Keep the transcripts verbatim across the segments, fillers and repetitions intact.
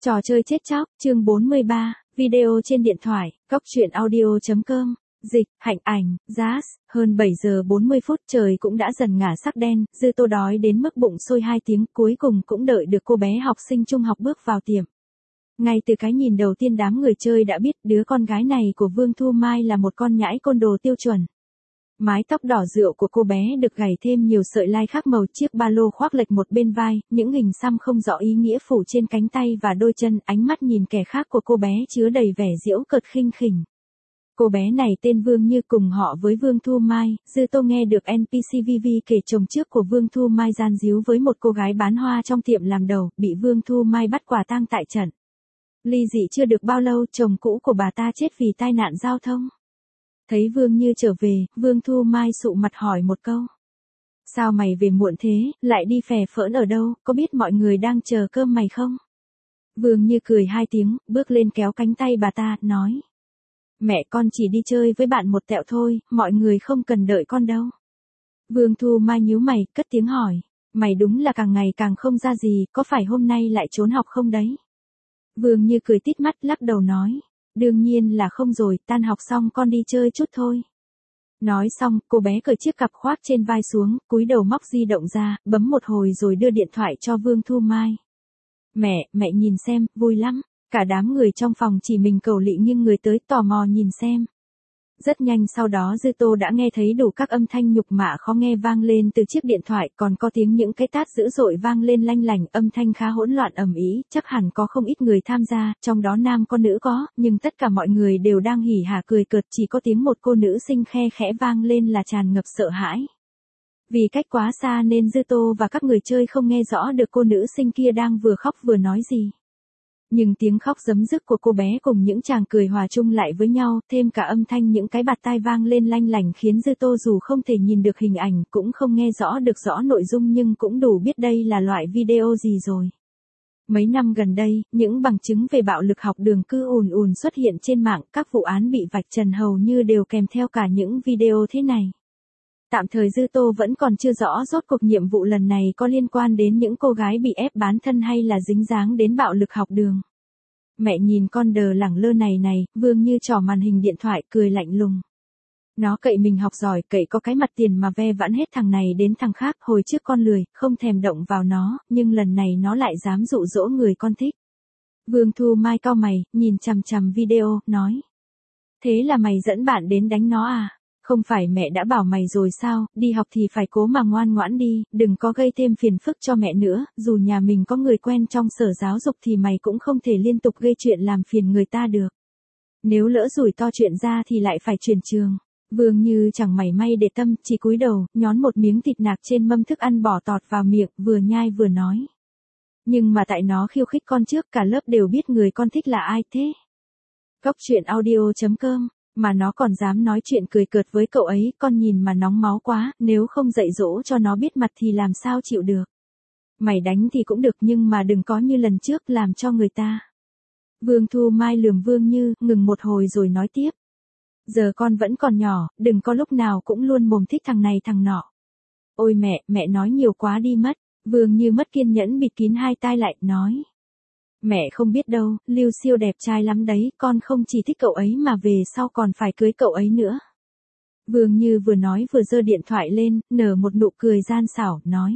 Trò chơi chết chóc, chương bốn mươi ba, video trên điện thoại, cóc truyện audio.com, dịch, hạnh ảnh, Jazz, hơn bảy giờ bốn mươi phút trời cũng đã dần ngả sắc đen, Dư Tô đói đến mức bụng sôi hai tiếng cuối cùng cũng đợi được cô bé học sinh trung học bước vào tiệm. Ngay từ cái nhìn đầu tiên đám người chơi đã biết đứa con gái này của Vương Thu Mai là một con nhãi côn đồ tiêu chuẩn. Mái tóc đỏ rượu của cô bé được gảy thêm nhiều sợi lai khác màu, chiếc ba lô khoác lệch một bên vai, những hình xăm không rõ ý nghĩa phủ trên cánh tay và đôi chân, ánh mắt nhìn kẻ khác của cô bé chứa đầy vẻ giễu cợt khinh khỉnh. Cô bé này tên Vương Như, cùng họ với Vương Thu Mai. Dư Tô nghe được en pê xê vê vê kể chồng trước của Vương Thu Mai gian díu với một cô gái bán hoa trong tiệm làm đầu, bị Vương Thu Mai bắt quả tang tại trận. Ly dị chưa được bao lâu, chồng cũ của bà ta chết vì tai nạn giao thông. Thấy Vương Như trở về, Vương Thu Mai sụ mặt hỏi một câu. Sao mày về muộn thế, lại đi phè phỡn ở đâu, có biết mọi người đang chờ cơm mày không? Vương Như cười hai tiếng, bước lên kéo cánh tay bà ta, nói. Mẹ con chỉ đi chơi với bạn một tẹo thôi, mọi người không cần đợi con đâu. Vương Thu Mai nhíu mày, cất tiếng hỏi. Mày đúng là càng ngày càng không ra gì, có phải hôm nay lại trốn học không đấy? Vương Như cười tít mắt, lắc đầu nói. Đương nhiên là không rồi, tan học xong con đi chơi chút thôi. Nói xong, cô bé cởi chiếc cặp khoác trên vai xuống, cúi đầu móc di động ra, bấm một hồi rồi đưa điện thoại cho Vương Thu Mai. Mẹ, mẹ nhìn xem, vui lắm. Cả đám người trong phòng chỉ mình Cẩu Lị nghiêng người tới tò mò nhìn xem. Rất nhanh sau đó Dư Tô đã nghe thấy đủ các âm thanh nhục mạ khó nghe vang lên từ chiếc điện thoại, còn có tiếng những cái tát dữ dội vang lên lanh lảnh, âm thanh khá hỗn loạn ầm ĩ, chắc hẳn có không ít người tham gia, trong đó nam có nữ có, nhưng tất cả mọi người đều đang hỉ hả cười cợt, chỉ có tiếng một cô nữ sinh khe khẽ vang lên là tràn ngập sợ hãi. Vì cách quá xa nên Dư Tô và các người chơi không nghe rõ được cô nữ sinh kia đang vừa khóc vừa nói gì. Nhưng tiếng khóc giấm dứt của cô bé cùng những chàng cười hòa chung lại với nhau, thêm cả âm thanh những cái bạt tai vang lên lanh lảnh khiến Dư Tô dù không thể nhìn được hình ảnh, cũng không nghe rõ được rõ nội dung nhưng cũng đủ biết đây là loại video gì rồi. Mấy năm gần đây, những bằng chứng về bạo lực học đường cứ ùn ùn xuất hiện trên mạng, các vụ án bị vạch trần hầu như đều kèm theo cả những video thế này. Tạm thời Dư Tô vẫn còn chưa rõ rốt cuộc nhiệm vụ lần này có liên quan đến những cô gái bị ép bán thân hay là dính dáng đến bạo lực học đường. Mẹ nhìn con đờ lẳng lơ này này, Vương Như trỏ màn hình điện thoại cười lạnh lùng. Nó cậy mình học giỏi, cậy có cái mặt tiền mà ve vãn hết thằng này đến thằng khác, hồi trước con lười, không thèm động vào nó, nhưng lần này nó lại dám dụ dỗ người con thích. Vương Thu Mai cau mày, nhìn chằm chằm video, nói. Thế là mày dẫn bạn đến đánh nó à? Không phải mẹ đã bảo mày rồi sao, đi học thì phải cố mà ngoan ngoãn đi, đừng có gây thêm phiền phức cho mẹ nữa, dù nhà mình có người quen trong sở giáo dục thì mày cũng không thể liên tục gây chuyện làm phiền người ta được. Nếu lỡ rủi to chuyện ra thì lại phải chuyển trường. Vương Như chẳng mảy may để tâm, chỉ cúi đầu, nhón một miếng thịt nạc trên mâm thức ăn bỏ tọt vào miệng, vừa nhai vừa nói. Nhưng mà tại nó khiêu khích con trước, cả lớp đều biết người con thích là ai thế. Cóc truyện audio.com. Mà nó còn dám nói chuyện cười cợt với cậu ấy, con nhìn mà nóng máu quá, nếu không dạy dỗ cho nó biết mặt thì làm sao chịu được. Mày đánh thì cũng được nhưng mà đừng có như lần trước làm cho người ta. Vương Thu Mai lườm Vương Như, ngừng một hồi rồi nói tiếp. Giờ con vẫn còn nhỏ, đừng có lúc nào cũng luôn mồm thích thằng này thằng nọ. Ôi mẹ, mẹ nói nhiều quá đi mất. Vương Như mất kiên nhẫn bịt kín hai tai lại, nói. Mẹ không biết đâu, Lưu Siêu đẹp trai lắm đấy, con không chỉ thích cậu ấy mà về sau còn phải cưới cậu ấy nữa. Vương Như vừa nói vừa giơ điện thoại lên, nở một nụ cười gian xảo, nói.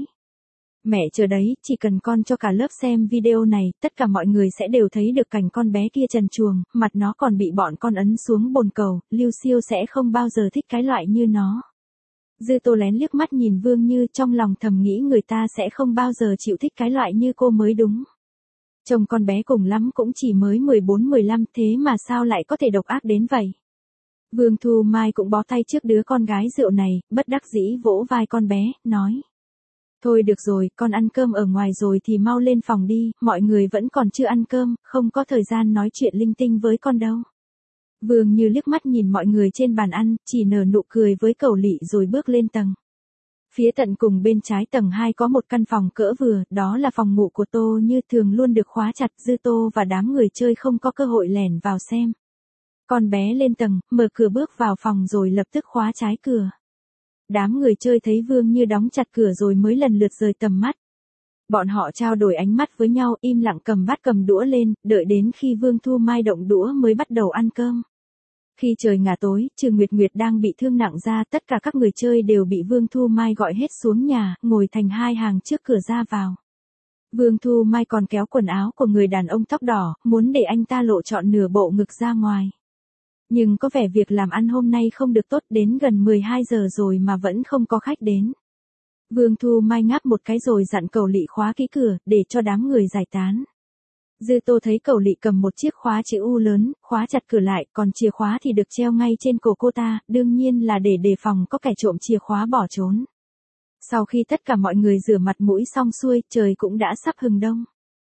Mẹ chờ đấy, chỉ cần con cho cả lớp xem video này, tất cả mọi người sẽ đều thấy được cảnh con bé kia trần truồng, mặt nó còn bị bọn con ấn xuống bồn cầu, Lưu Siêu sẽ không bao giờ thích cái loại như nó. Dư Tô lén liếc mắt nhìn Vương Như, trong lòng thầm nghĩ người ta sẽ không bao giờ chịu thích cái loại như cô mới đúng. Chồng con bé cùng lắm cũng chỉ mới mười bốn mười lăm, thế mà sao lại có thể độc ác đến vậy? Vương Thu Mai cũng bó tay trước đứa con gái rượu này, bất đắc dĩ vỗ vai con bé, nói. Thôi được rồi, con ăn cơm ở ngoài rồi thì mau lên phòng đi, mọi người vẫn còn chưa ăn cơm, không có thời gian nói chuyện linh tinh với con đâu. Vương Như liếc mắt nhìn mọi người trên bàn ăn, chỉ nở nụ cười với Cẩu Lị rồi bước lên tầng. Phía tận cùng bên trái tầng hai có một căn phòng cỡ vừa, đó là phòng ngủ của Tô Như, thường luôn được khóa chặt, Dư Tô và đám người chơi không có cơ hội lẻn vào xem. Con bé lên tầng, mở cửa bước vào phòng rồi lập tức khóa trái cửa. Đám người chơi thấy Vương Như đóng chặt cửa rồi mới lần lượt rời tầm mắt. Bọn họ trao đổi ánh mắt với nhau, im lặng cầm bát cầm đũa lên, đợi đến khi Vương Thu Mai động đũa mới bắt đầu ăn cơm. Khi trời ngả tối, trừ Nguyệt Nguyệt đang bị thương nặng ra, tất cả các người chơi đều bị Vương Thu Mai gọi hết xuống nhà, ngồi thành hai hàng trước cửa ra vào. Vương Thu Mai còn kéo quần áo của người đàn ông tóc đỏ, muốn để anh ta lộ trọn nửa bộ ngực ra ngoài. Nhưng có vẻ việc làm ăn hôm nay không được tốt, đến gần mười hai giờ rồi mà vẫn không có khách đến. Vương Thu Mai ngáp một cái rồi dặn Cẩu Lị khóa kỹ cửa, để cho đám người giải tán. Dư Tô thấy Cẩu Lị cầm một chiếc khóa chữ U lớn, khóa chặt cửa lại, còn chìa khóa thì được treo ngay trên cổ cô ta, đương nhiên là để đề phòng có kẻ trộm chìa khóa bỏ trốn. Sau khi tất cả mọi người rửa mặt mũi xong xuôi, trời cũng đã sắp hừng đông.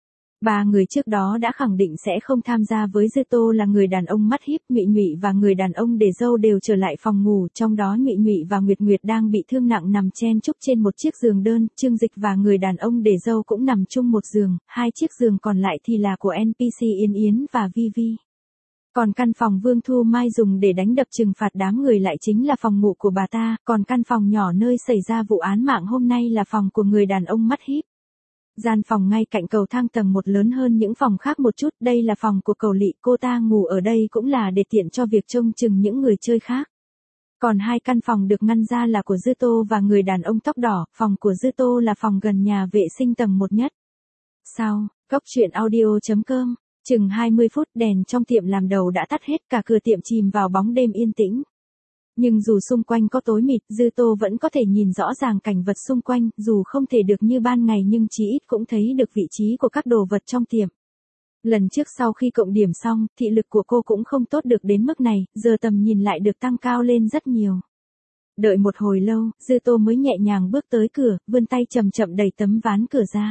Ba người trước đó đã khẳng định sẽ không tham gia với Dư Tô là người đàn ông mắt híp, Nhụy Nhụy và người đàn ông để dâu đều trở lại phòng ngủ, trong đó Nhụy Nhụy và Nguyệt Nguyệt đang bị thương nặng nằm chen chúc trên một chiếc giường đơn, Trương Dịch và người đàn ông để dâu cũng nằm chung một giường, hai chiếc giường còn lại thì là của en pê xê Yến Yến và Vi Vi. Còn căn phòng Vương Thu Mai dùng để đánh đập trừng phạt đám người lại chính là phòng ngủ của bà ta, còn căn phòng nhỏ nơi xảy ra vụ án mạng hôm nay là phòng của người đàn ông mắt híp. Gian phòng ngay cạnh cầu thang tầng một lớn hơn những phòng khác một chút, đây là phòng của Cẩu Lị, cô ta ngủ ở đây cũng là để tiện cho việc trông chừng những người chơi khác. Còn hai căn phòng được ngăn ra là của Dư Tô và người đàn ông tóc đỏ, phòng của Dư Tô là phòng gần nhà vệ sinh tầng một nhất. Sau, Cốc Truyện Audio chấm com, chừng hai mươi phút đèn trong tiệm làm đầu đã tắt hết, cả cửa tiệm chìm vào bóng đêm yên tĩnh. Nhưng dù xung quanh có tối mịt, Dư Tô vẫn có thể nhìn rõ ràng cảnh vật xung quanh, dù không thể được như ban ngày nhưng chí ít cũng thấy được vị trí của các đồ vật trong tiệm. Lần trước sau khi cộng điểm xong, thị lực của cô cũng không tốt được đến mức này, giờ tầm nhìn lại được tăng cao lên rất nhiều. Đợi một hồi lâu, Dư Tô mới nhẹ nhàng bước tới cửa, vươn tay chậm chậm đẩy tấm ván cửa ra.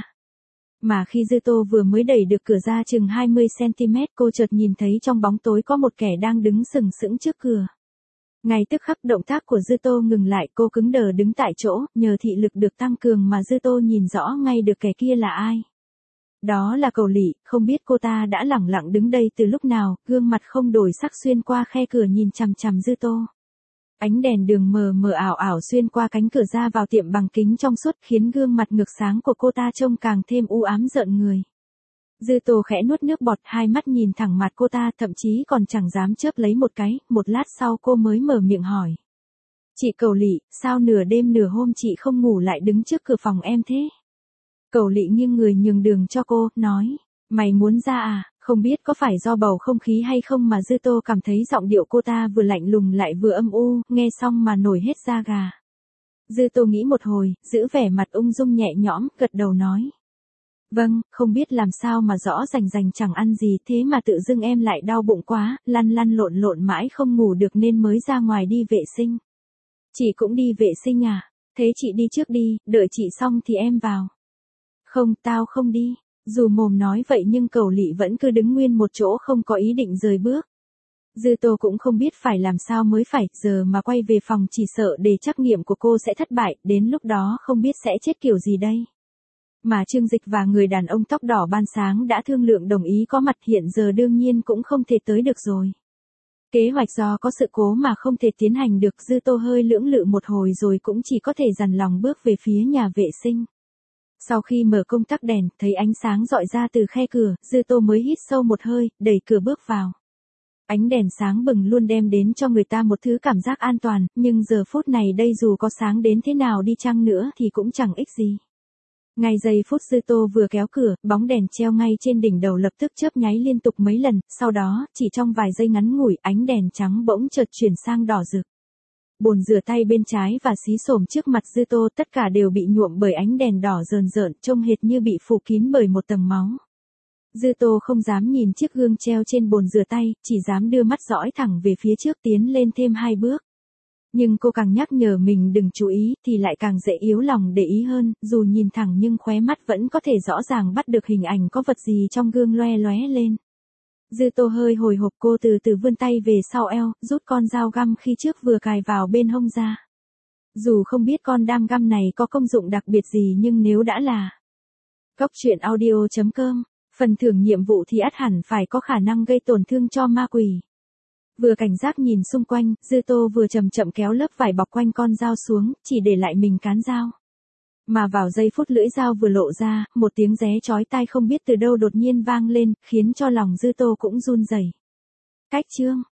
Mà khi Dư Tô vừa mới đẩy được cửa ra chừng hai mươi xăng-ti-mét, cô chợt nhìn thấy trong bóng tối có một kẻ đang đứng sừng sững trước cửa. Ngay tức khắc động tác của Dư Tô ngừng lại, cô cứng đờ đứng tại chỗ, nhờ thị lực được tăng cường mà Dư Tô nhìn rõ ngay được kẻ kia là ai. Đó là Cẩu Lị, không biết cô ta đã lẳng lặng đứng đây từ lúc nào, gương mặt không đổi sắc xuyên qua khe cửa nhìn chằm chằm Dư Tô. Ánh đèn đường mờ mờ ảo ảo xuyên qua cánh cửa ra vào tiệm bằng kính trong suốt khiến gương mặt ngược sáng của cô ta trông càng thêm u ám rợn người. Dư Tô khẽ nuốt nước bọt, hai mắt nhìn thẳng mặt cô ta, thậm chí còn chẳng dám chớp lấy một cái, một lát sau cô mới mở miệng hỏi. Chị Cẩu Lị, sao nửa đêm nửa hôm chị không ngủ lại đứng trước cửa phòng em thế? Cẩu Lị nghiêng người nhường đường cho cô, nói, mày muốn ra à, không biết có phải do bầu không khí hay không mà Dư Tô cảm thấy giọng điệu cô ta vừa lạnh lùng lại vừa âm u, nghe xong mà nổi hết da gà. Dư Tô nghĩ một hồi, giữ vẻ mặt ung dung nhẹ nhõm, gật đầu nói. Vâng, không biết làm sao mà rõ rành rành chẳng ăn gì thế mà tự dưng em lại đau bụng quá, lăn lăn lộn lộn mãi không ngủ được nên mới ra ngoài đi vệ sinh. Chị cũng đi vệ sinh à? Thế chị đi trước đi, đợi chị xong thì em vào. Không, tao không đi. Dù mồm nói vậy nhưng Cẩu Lị vẫn cứ đứng nguyên một chỗ không có ý định rời bước. Dư Tô cũng không biết phải làm sao mới phải, giờ mà quay về phòng chỉ sợ đề trắc nghiệm của cô sẽ thất bại, đến lúc đó không biết sẽ chết kiểu gì đây. Mà Trương Dịch và người đàn ông tóc đỏ ban sáng đã thương lượng đồng ý có mặt, hiện giờ đương nhiên cũng không thể tới được rồi. Kế hoạch do có sự cố mà không thể tiến hành được, Dư Tô hơi lưỡng lự một hồi rồi cũng chỉ có thể dằn lòng bước về phía nhà vệ sinh. Sau khi mở công tắc đèn, thấy ánh sáng rọi ra từ khe cửa, Dư Tô mới hít sâu một hơi, đẩy cửa bước vào. Ánh đèn sáng bừng luôn đem đến cho người ta một thứ cảm giác an toàn, nhưng giờ phút này đây dù có sáng đến thế nào đi chăng nữa thì cũng chẳng ích gì. Ngay giây phút Dư Tô vừa kéo cửa, bóng đèn treo ngay trên đỉnh đầu lập tức chớp nháy liên tục mấy lần, sau đó, chỉ trong vài giây ngắn ngủi, ánh đèn trắng bỗng chợt chuyển sang đỏ rực. Bồn rửa tay bên trái và xí xổm trước mặt Dư Tô tất cả đều bị nhuộm bởi ánh đèn đỏ rờn rợn, trông hệt như bị phủ kín bởi một tầng máu. Dư Tô không dám nhìn chiếc gương treo trên bồn rửa tay, chỉ dám đưa mắt dõi thẳng về phía trước tiến lên thêm hai bước. Nhưng cô càng nhắc nhở mình đừng chú ý thì lại càng dễ yếu lòng để ý hơn, dù nhìn thẳng nhưng khóe mắt vẫn có thể rõ ràng bắt được hình ảnh có vật gì trong gương loe loé lên. Dư Tô hơi hồi hộp, cô từ từ vươn tay về sau eo, rút con dao găm khi trước vừa cài vào bên hông ra. Dù không biết con đam găm này có công dụng đặc biệt gì nhưng nếu đã là Cốc Truyện Audio chấm com, phần thưởng nhiệm vụ thì ắt hẳn phải có khả năng gây tổn thương cho ma quỷ. Vừa cảnh giác nhìn xung quanh, Dư Tô vừa chậm chậm kéo lớp vải bọc quanh con dao xuống, chỉ để lại mình cán dao. Mà vào giây phút lưỡi dao vừa lộ ra, một tiếng ré chói tai không biết từ đâu đột nhiên vang lên, khiến cho lòng Dư Tô cũng run rẩy. Cách chương